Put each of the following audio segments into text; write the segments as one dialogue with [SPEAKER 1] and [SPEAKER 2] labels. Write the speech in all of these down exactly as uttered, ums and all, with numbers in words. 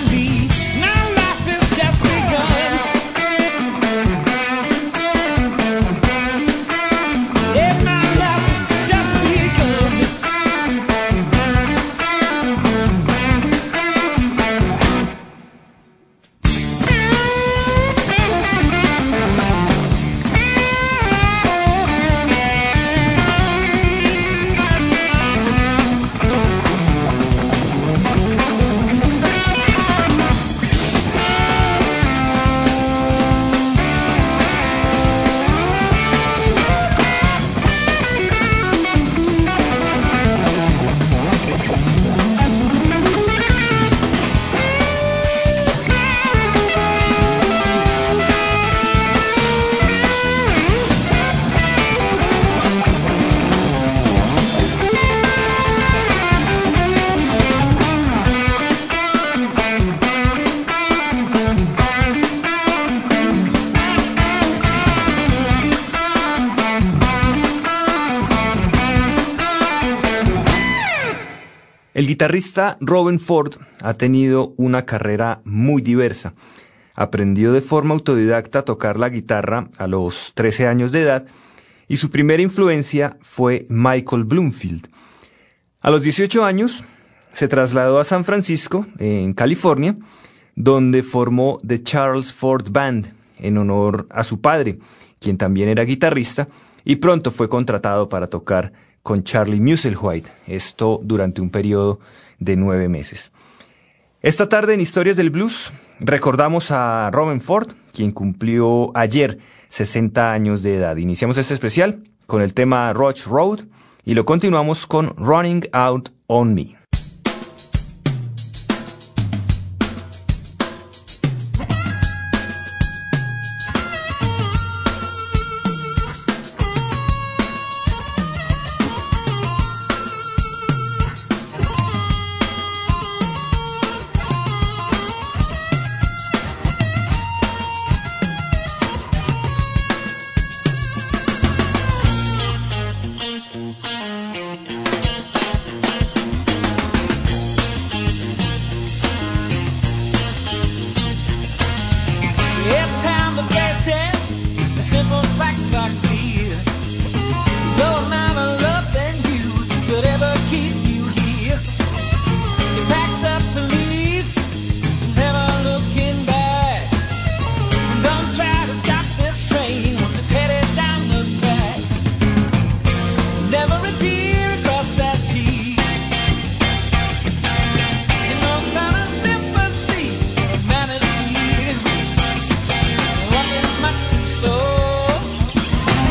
[SPEAKER 1] need. Now life has just begun. Yeah, my life has just begun.
[SPEAKER 2] El guitarrista Robben Ford ha tenido una carrera muy diversa. Aprendió de forma autodidacta a tocar la guitarra a los trece años de edad y su primera influencia fue Michael Bloomfield. A los dieciocho años se trasladó a San Francisco, en California, donde formó The Charles Ford Band en honor a su padre, quien también era guitarrista, y pronto fue contratado para tocar con Charlie Musselwhite, esto durante un periodo de nueve meses. Esta tarde en Historias del Blues recordamos a Robben Ford, quien cumplió ayer sesenta años de edad. Iniciamos este especial con el tema Roach Road y lo continuamos con Running Out on Me.
[SPEAKER 1] Much too slow.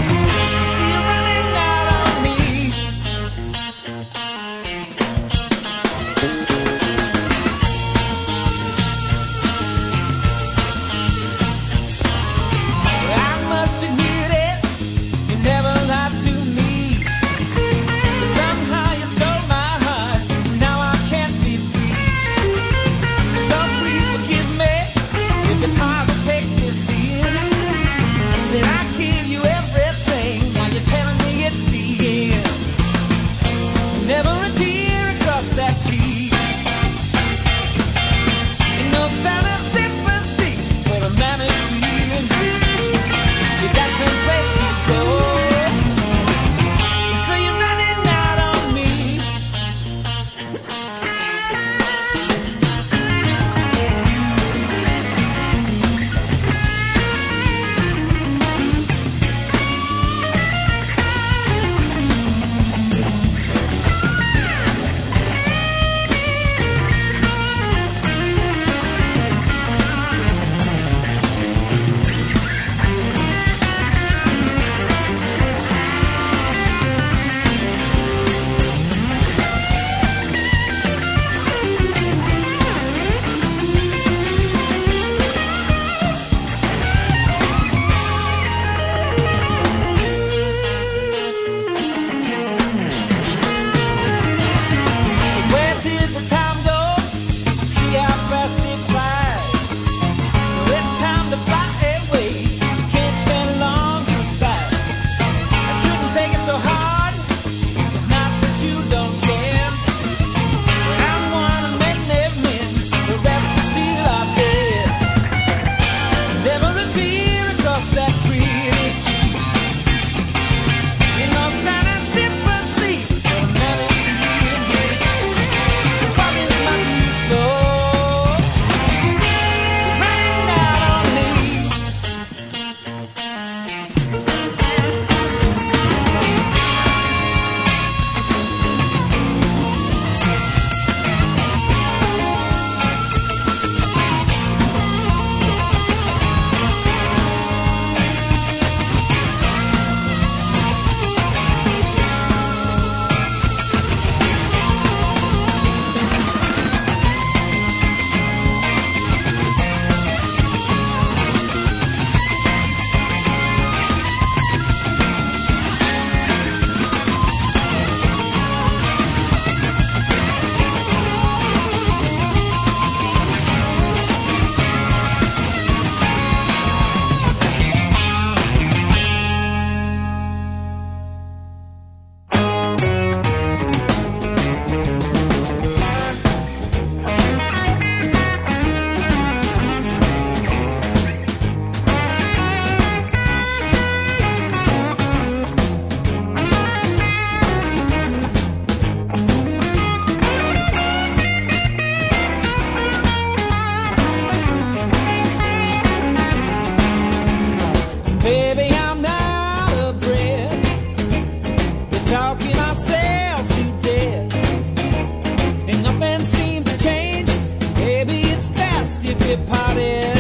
[SPEAKER 1] best if we parted.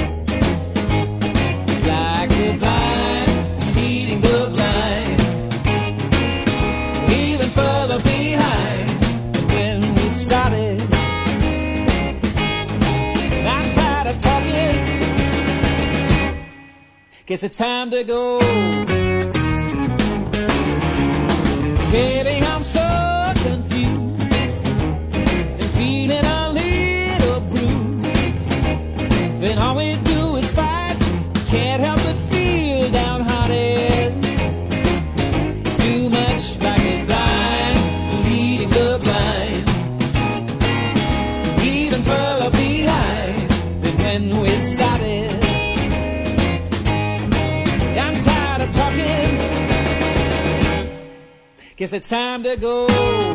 [SPEAKER 1] It's like the blind leading the blind, even further behind than when we started. I'm tired of talking, guess it's time to go. Baby, I'm so confused and feeling a little bruised. Then all we do is fight, can't help but feel downhearted. It's too much like a blind leading the blind, even further behind than when we started. I'm tired of talking, guess it's time to go.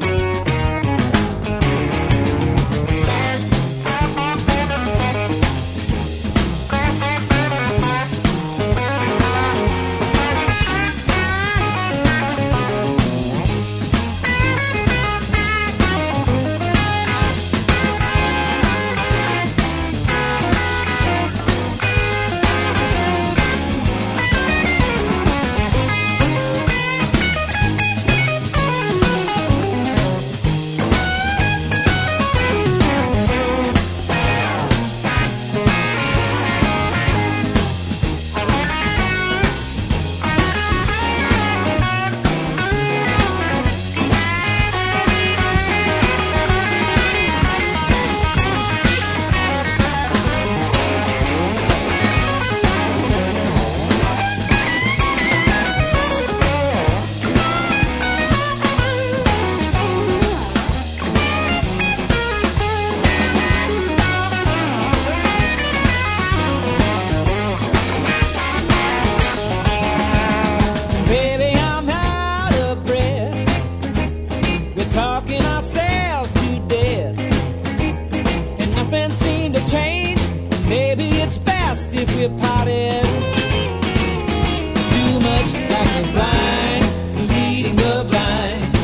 [SPEAKER 1] If we're parted, it's too much like the blind leading the blind,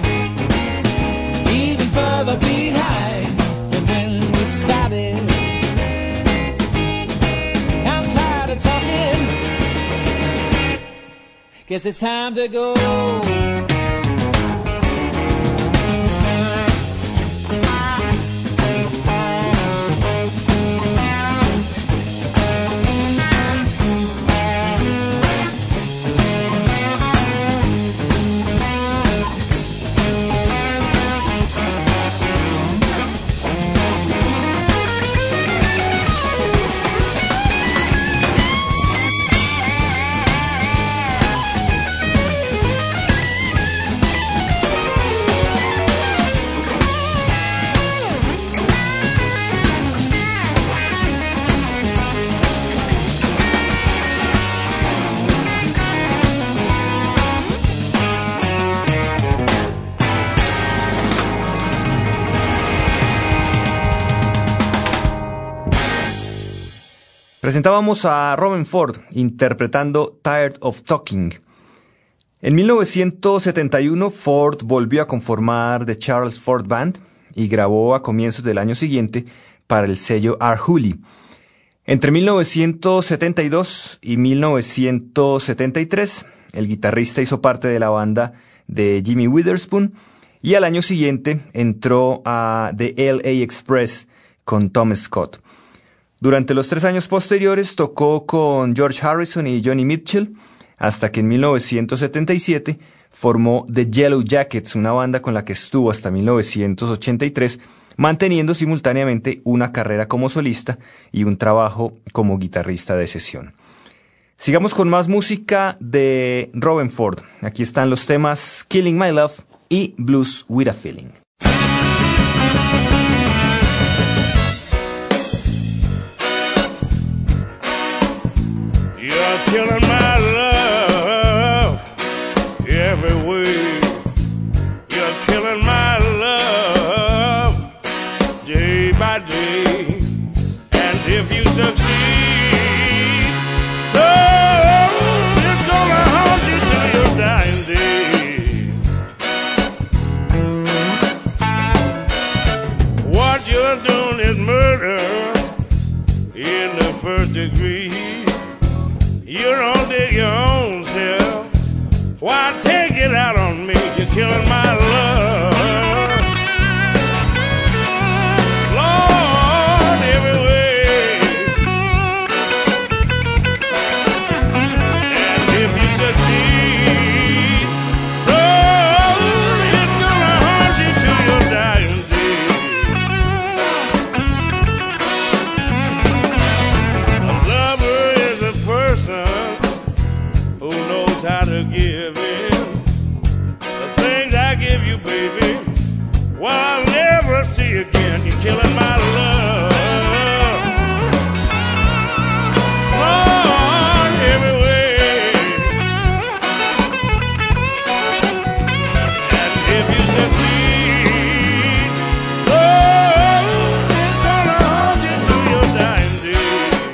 [SPEAKER 1] even further behind than when we started. I'm tired of talking, guess it's time to go.
[SPEAKER 2] Presentábamos a Robben Ford interpretando Tired of Talking. En mil novecientos setenta y uno, Ford volvió a conformar The Charles Ford Band y grabó a comienzos del año siguiente para el sello R. Hooley. Entre mil novecientos setenta y dos y mil novecientos setenta y tres, el guitarrista hizo parte de la banda de Jimmy Witherspoon y al año siguiente entró a The L A Express con Tom Scott. Durante los tres años posteriores tocó con George Harrison y Johnny Mitchell, hasta que en mil novecientos setenta y siete formó The Yellow Jackets, una banda con la que estuvo hasta mil novecientos ochenta y tres, manteniendo simultáneamente una carrera como solista y un trabajo como guitarrista de sesión. Sigamos con más música de Robben Ford. Aquí están los temas Killing My Love y Blues with a Feeling.
[SPEAKER 3] Killing my love every way. You're killing my love day by day. And if you succeed, oh, it's gonna haunt you till your dying day. What you're doing is murder. first degree. You don't dig your own self. Why take it out on me? You're killing my love. Lord, every way. And if you succeed, oh, it's gonna haunt you to your dying day. A lover is a person who knows how to give in. The things I give you, baby, well, I'll never see again. You're killing my love. Lord, every way. And if you succeed, oh, it's gonna haunt you to your dying day.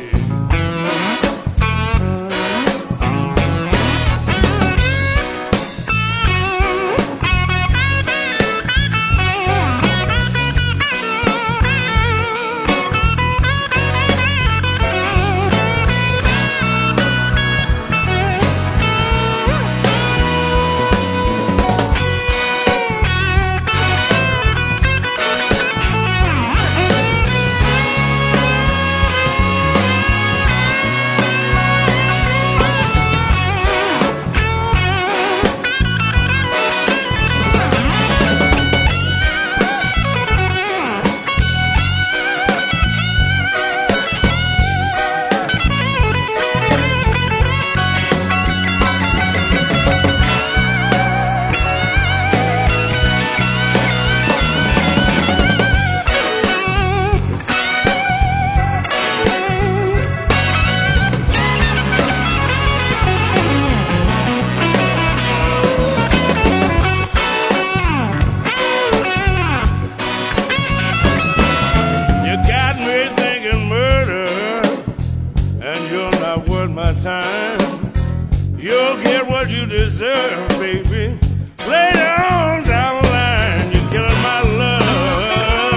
[SPEAKER 3] You got me thinking murder, and you're not worth my time. You'll get what you deserve, baby. Later on down the line, you're killing my love.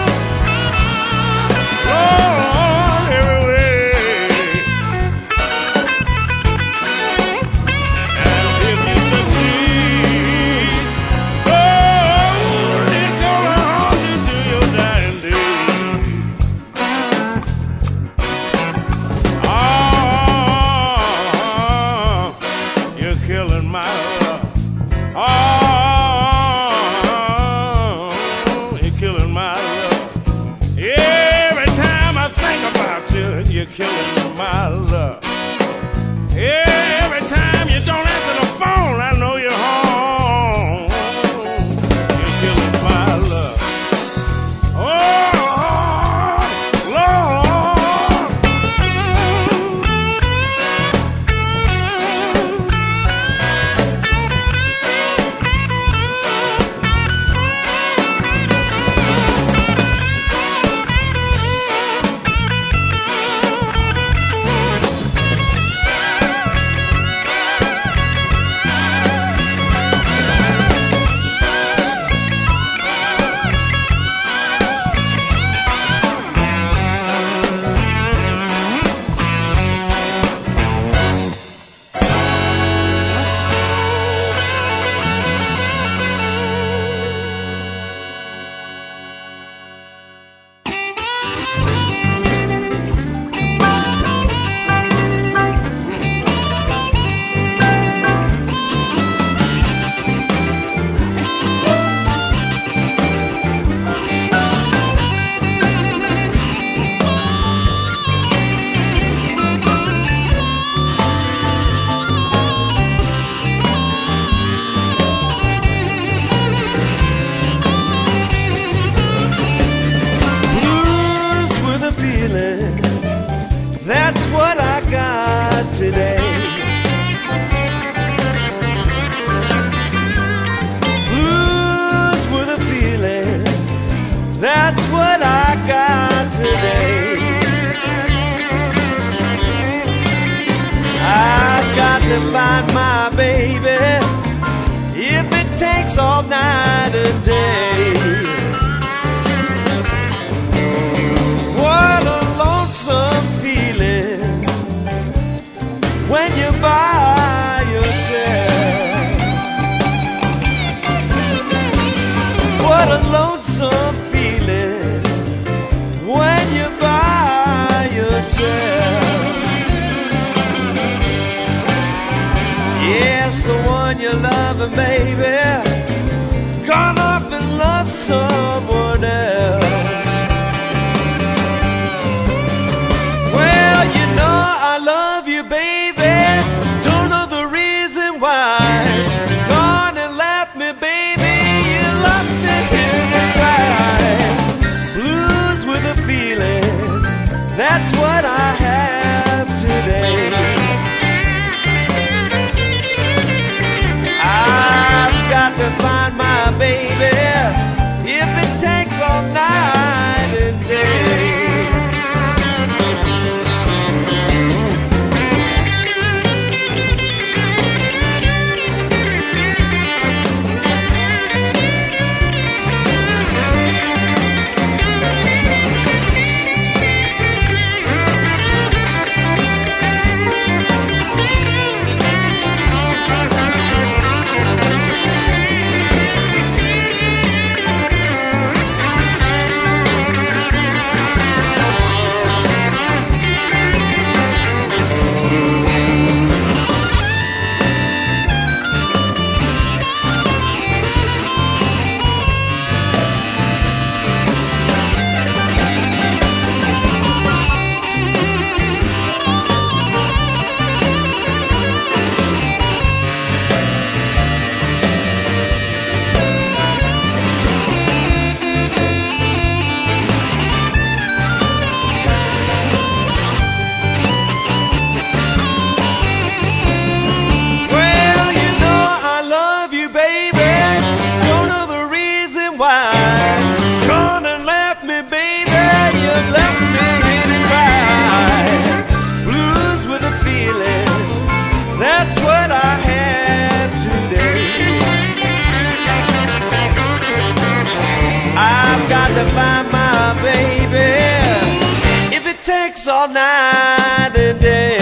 [SPEAKER 3] Lord, every way. And if you succeed, oh, it's gonna haunt you to your dying day. Oh, you're killing my love. Oh, you're killing my love. Every time I think about you, you're killing my love. Every time you don't answer the phone, I know you're home. You're killing my love. Oh, Lord. Blues with a feeling, that's what I got today. Blues with a feeling, that's what I got today. I've got to find my baby, if it takes all night and day. What a lonesome feeling
[SPEAKER 4] loving, baby. Gone off and loved someone else. Well, you know I love you, baby. Don't know the reason why. Gone and left me, baby. You left me here to cry. Blues with a feeling, that's what I have today. I've got to find my baby, if it takes all night and day. To find my baby, if it takes all night and day.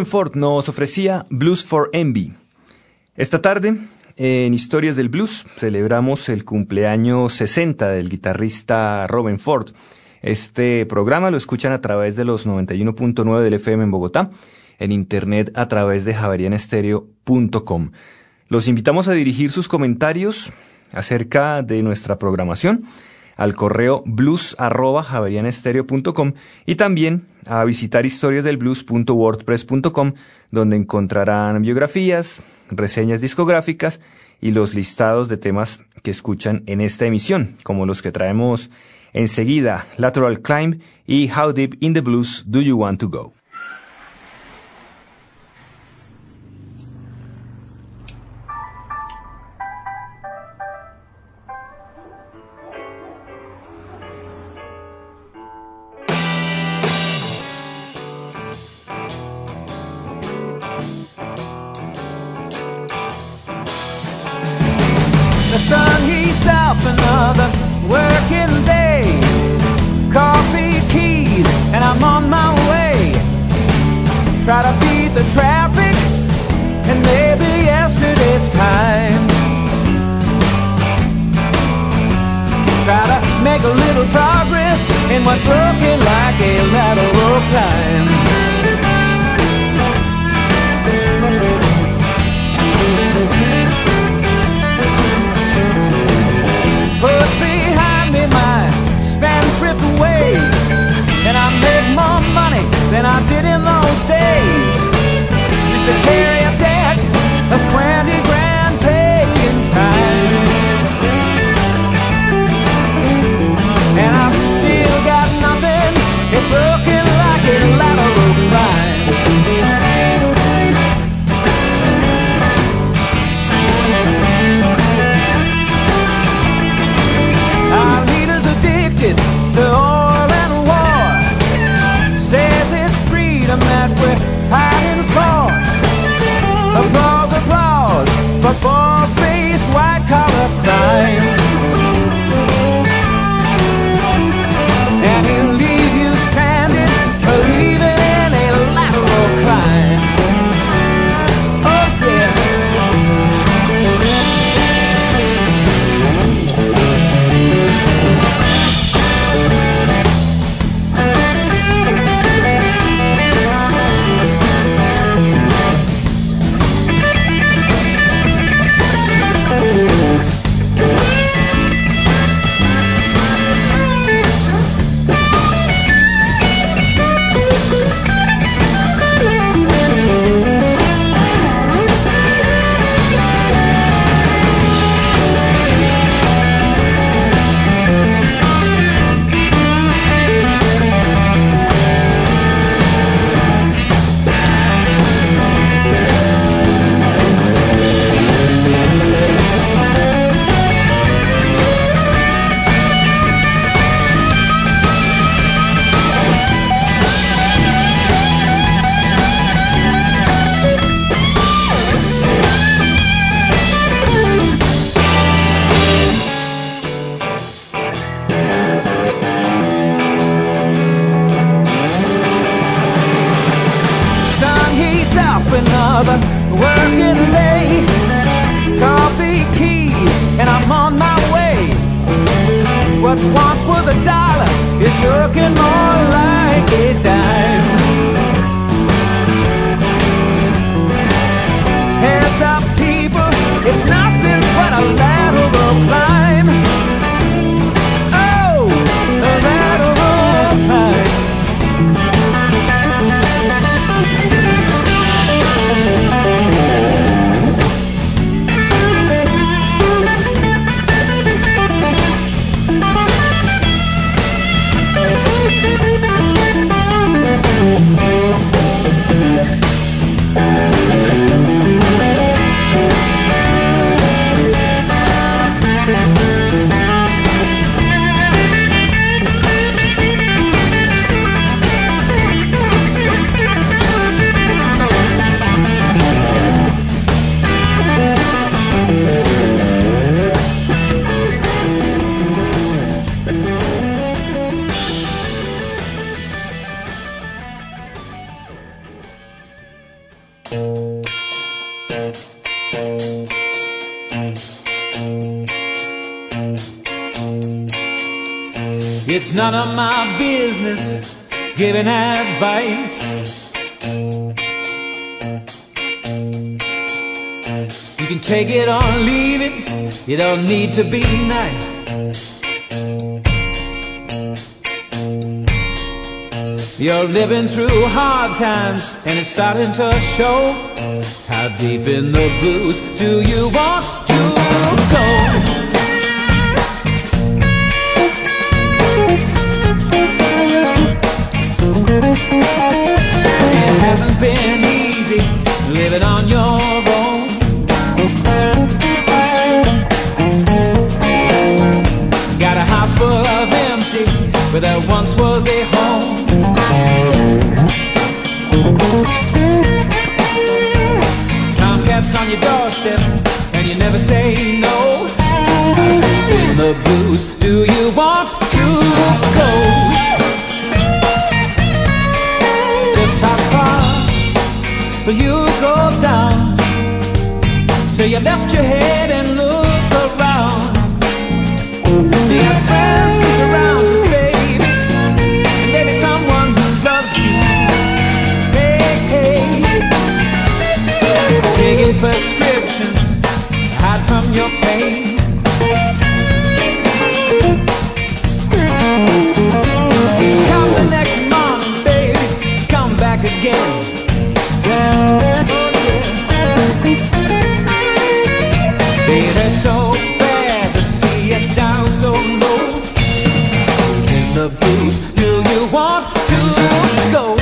[SPEAKER 2] Robben Ford nos ofrecía Blues for Envy. Esta tarde, en Historias del Blues, celebramos el cumpleaños sesenta del guitarrista Robben Ford. Este programa lo escuchan a través de los noventa y uno punto nueve del F M en Bogotá, en internet a través de javerian stereo punto com. Los invitamos a dirigir sus comentarios acerca de nuestra programación al correo blues arroba javerian stereo punto com y también a visitar historias del blues punto wordpress punto com, donde encontrarán biografías, reseñas discográficas y los listados de temas que escuchan en esta emisión, como los que traemos enseguida, Lateral Climb y How Deep in the Blues Do You Want to Go.
[SPEAKER 1] The sun heats up another working day. Coffee, keys, and I'm on my way. Try to beat the traffic and maybe yesterday's time. Try to make a little progress in what's looking like a lateral climb. Put behind me my spendthrift ways, and I make more money than I did in those days. Used to carry a debt of twenty grand paying time, and I've still got nothing. It's looking like a lateral climb. Our leader's addicted to oil and war, says it's freedom that we're fighting for. Applause, applause for bald-faced white-collar crime. And he'll leave you stranded, believing in a lateral climb. Oh yeah. Another working day, coffee, keys, and I'm on my way. What once was a dollar is looking more like a dime. Heads up, people, it's nothing but a lateral climb. Oh, a lateral climb. Thank you. It's none of my business giving advice. You can take it or leave it, you don't need to be nice. You're living through hard times and it's starting to show. How deep in the blues do you want to go? It hasn't been easy living on your own. Got a house full of empty, but there once was a home. Tomcats on your doorstep, and you never say no. How deep in the blues do you want to go? But you go down till you left your head and look around. You got friends who surround you, baby, and maybe someone who loves you. Hey, hey, taking prescriptions to hide from your pain. You come the next morning, baby, just come back again. Babe, it's so bad to see you down so low. In the blues, do you want to go?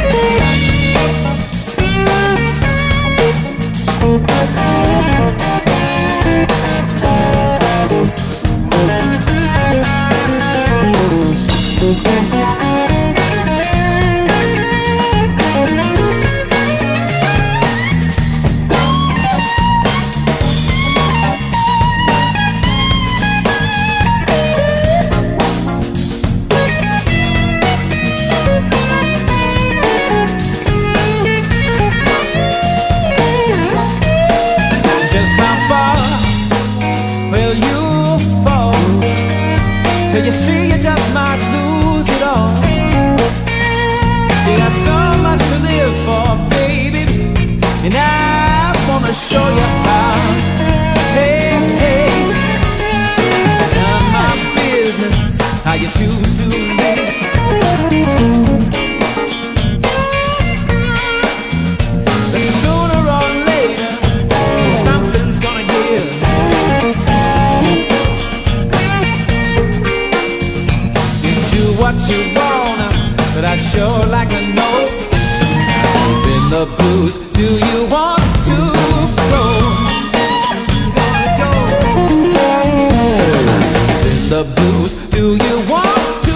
[SPEAKER 1] You see, you just might lose it all. You got so much to live for, baby, and I wanna show you how. Hey, hey, none of my business how you choose to live. But sooner or later, something's gonna give. What you wanna, but I'd sure like to know. Deep in the blues, do you want to go? Gonna go. Deep in the blues, do you want to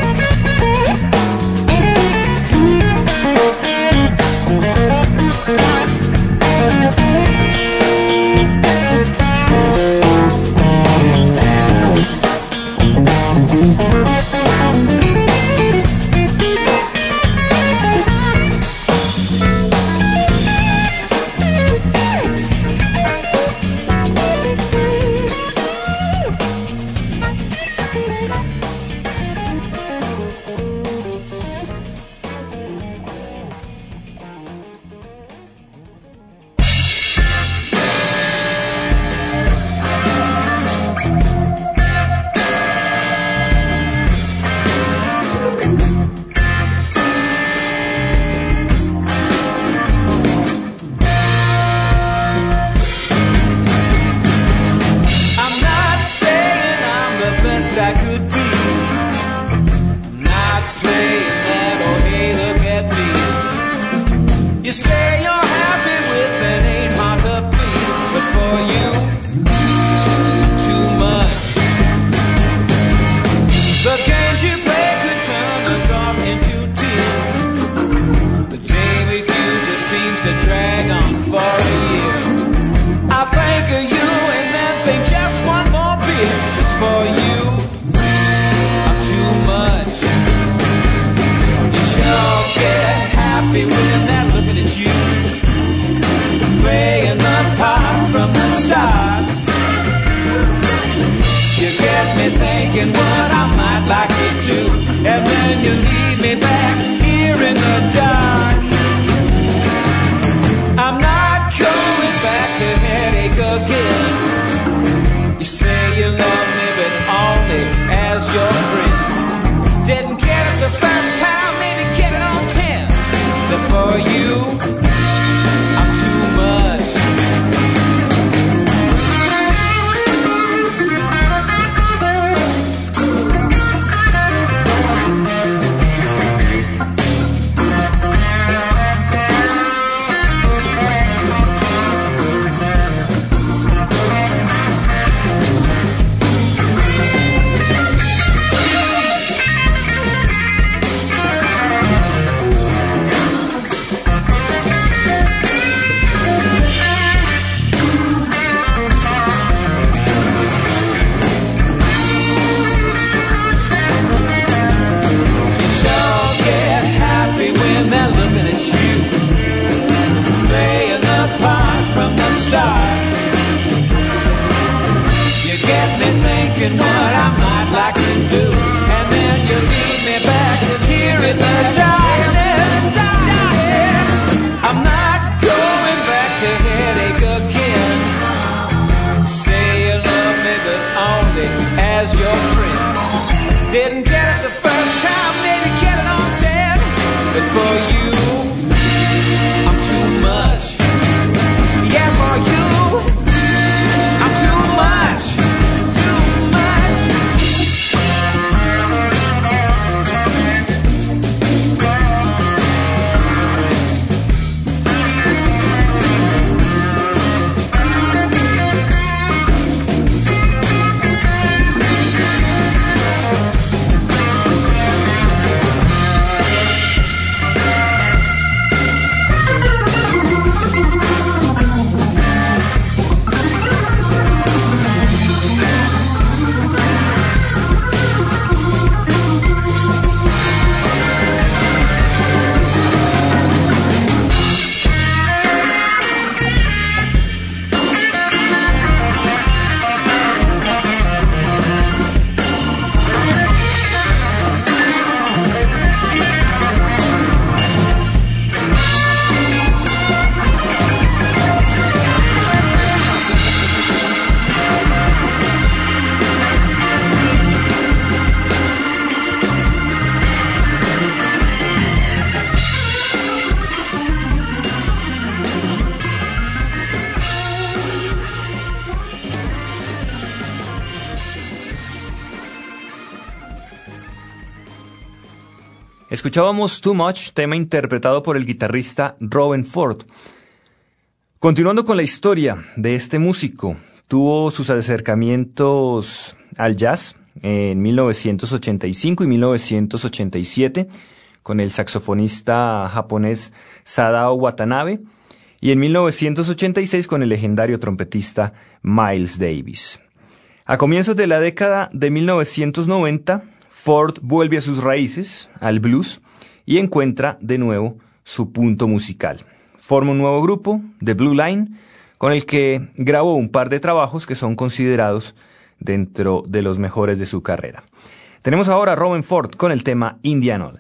[SPEAKER 5] Yeah.
[SPEAKER 1] to drag on for a year. I think of you and then think just one more beer. It's for you. I'm too much. You sure get happy when they're looking at you, playing the part from the start. You get me thinking what I might like to do, and then you leave me back here in the dark. I'm not going back to headache again. You say you love me, but only as your friend. Didn't get it the first time, maybe get it on ten. But for you, I'm too much. What I might like to do, and then you leave me back here in the darkness, darkness. I'm not going back to headache again. Say you love me, but only as your friend. Didn't get it the first time, maybe get it on ten. But for you, I'm too much. Yeah, for you, I'm too much.
[SPEAKER 2] Escuchábamos Too Much, tema interpretado por el guitarrista Robben Ford. Continuando con la historia de este músico, tuvo sus acercamientos al jazz en mil novecientos ochenta y cinco y mil novecientos ochenta y siete con el saxofonista japonés Sadao Watanabe y en mil novecientos ochenta y seis con el legendario trompetista Miles Davis. A comienzos de la década de mil novecientos noventa, Ford vuelve a sus raíces, al blues, y encuentra de nuevo su punto musical. Forma un nuevo grupo, The Blue Line, con el que grabó un par de trabajos que son considerados dentro de los mejores de su carrera. Tenemos ahora a Robben Ford con el tema Indianola.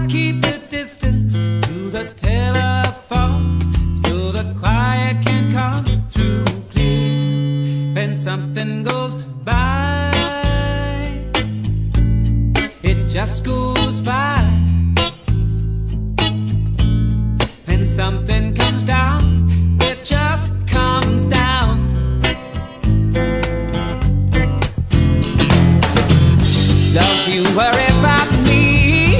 [SPEAKER 1] keep a distance to the telephone so the quiet can come through clear. When something goes by, it just goes by. When something comes down, it just comes down. Don't you worry about me,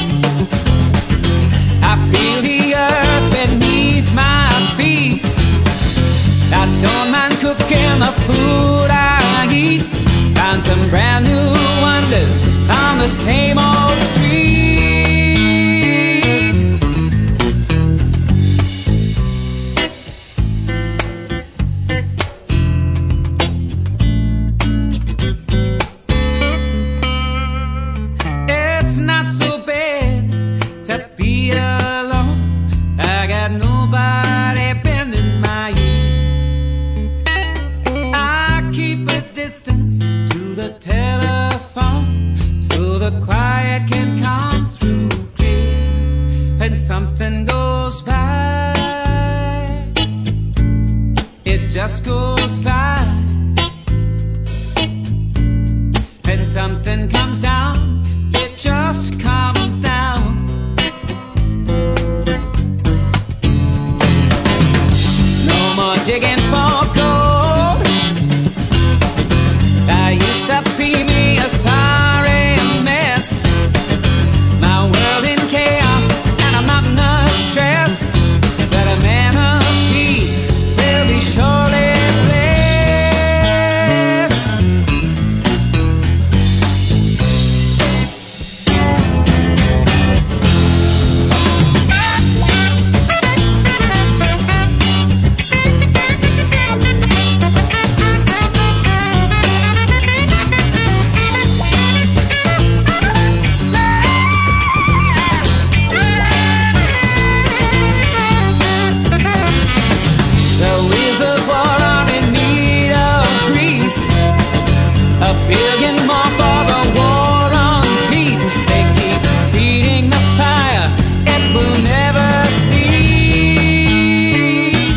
[SPEAKER 1] I feel the earth beneath my feet. I don't mind cooking the food I eat. Find some brand new wonders on the same old street. It's not so bad to be alone. I got nobody bending my ear. I keep a distance to the telephone so the quiet can come through clear. When something goes by, it just goes by. When something comes down, it just comes down. No more digging for gold. I used to be me a sorry mess. My world in chaos and I'm not enough stress. But a man of peace will be surely blessed. The wheels of war are in need of grease. A billion more for the war on peace. They keep feeding the fire, it will never cease.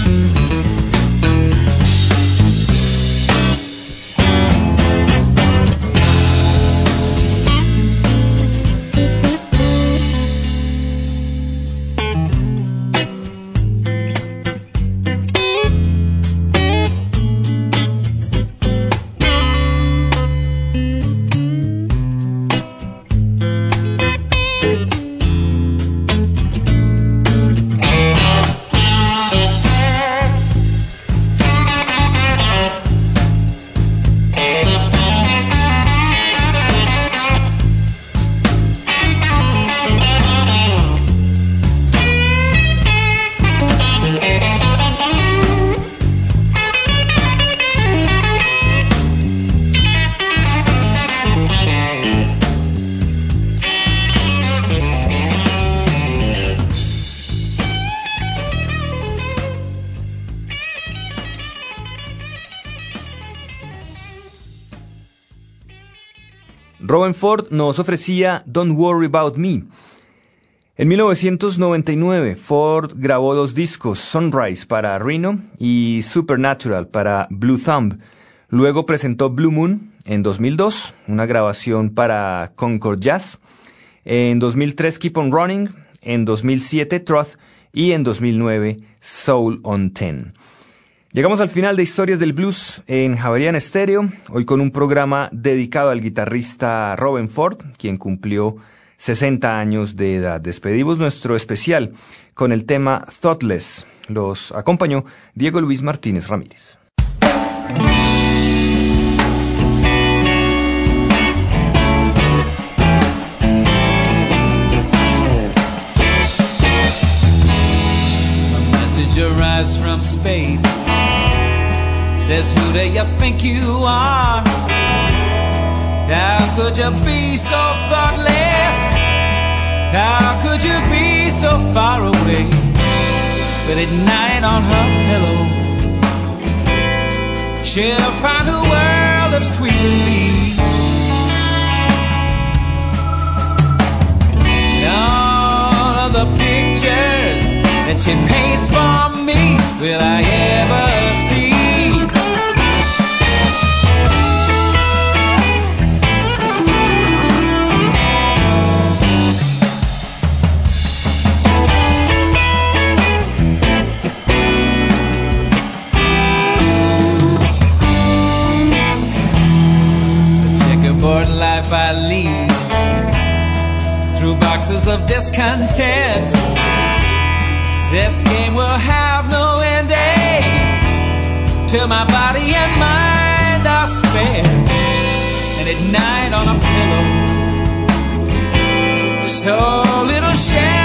[SPEAKER 2] Robben Ford nos ofrecía Don't Worry About Me. En mil novecientos noventa y nueve, Ford grabó dos discos, Sunrise para Rhino y Supernatural para Blue Thumb. Luego presentó Blue Moon en dos mil dos, una grabación para Concord Jazz. En dos mil tres, Keep on Running. En dos mil siete, Truth. Y en dos mil nueve, Soul on Ten. Llegamos al final de Historias del Blues en Javeriana Estéreo, hoy con un programa dedicado al guitarrista Robben Ford, quien cumplió sesenta años de edad. Despedimos nuestro especial con el tema Thoughtless. Los acompañó Diego Luis Martínez Ramírez.
[SPEAKER 1] Arrives from space, says, who do you think you are? How could you be so thoughtless? How could you be so far away? But at night on her pillow, she'll find a world of sweet release. No she pays for me, will I ever see? Life I lead through boxes of discontent. This game will have no ending till my body and mind are spent. And at night on a pillow, so little shame.